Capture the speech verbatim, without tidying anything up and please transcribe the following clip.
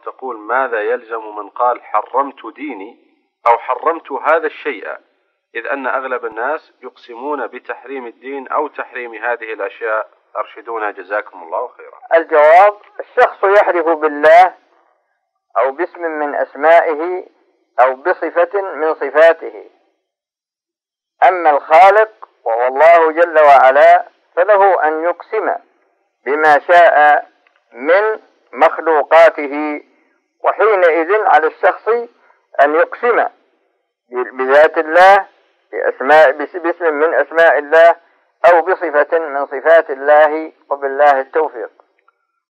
تقول ماذا يلزم من قال حرمت ديني أو حرمت هذا الشيء، إذ أن أغلب الناس يقسمون بتحريم الدين أو تحريم هذه الأشياء؟ أرشدونا جزاكم الله خيرا. الجواب: الشخص يحلف بالله أو باسم من أسمائه أو بصفة من صفاته. أما الخالق وهو الله جل وعلا فله أن يقسم بما شاء من مخلوقاته، وحينئذ على الشخص أن يقسم بذات الله بأسماء باسم من أسماء الله أو بصفة من صفات الله، وبالله التوفيق.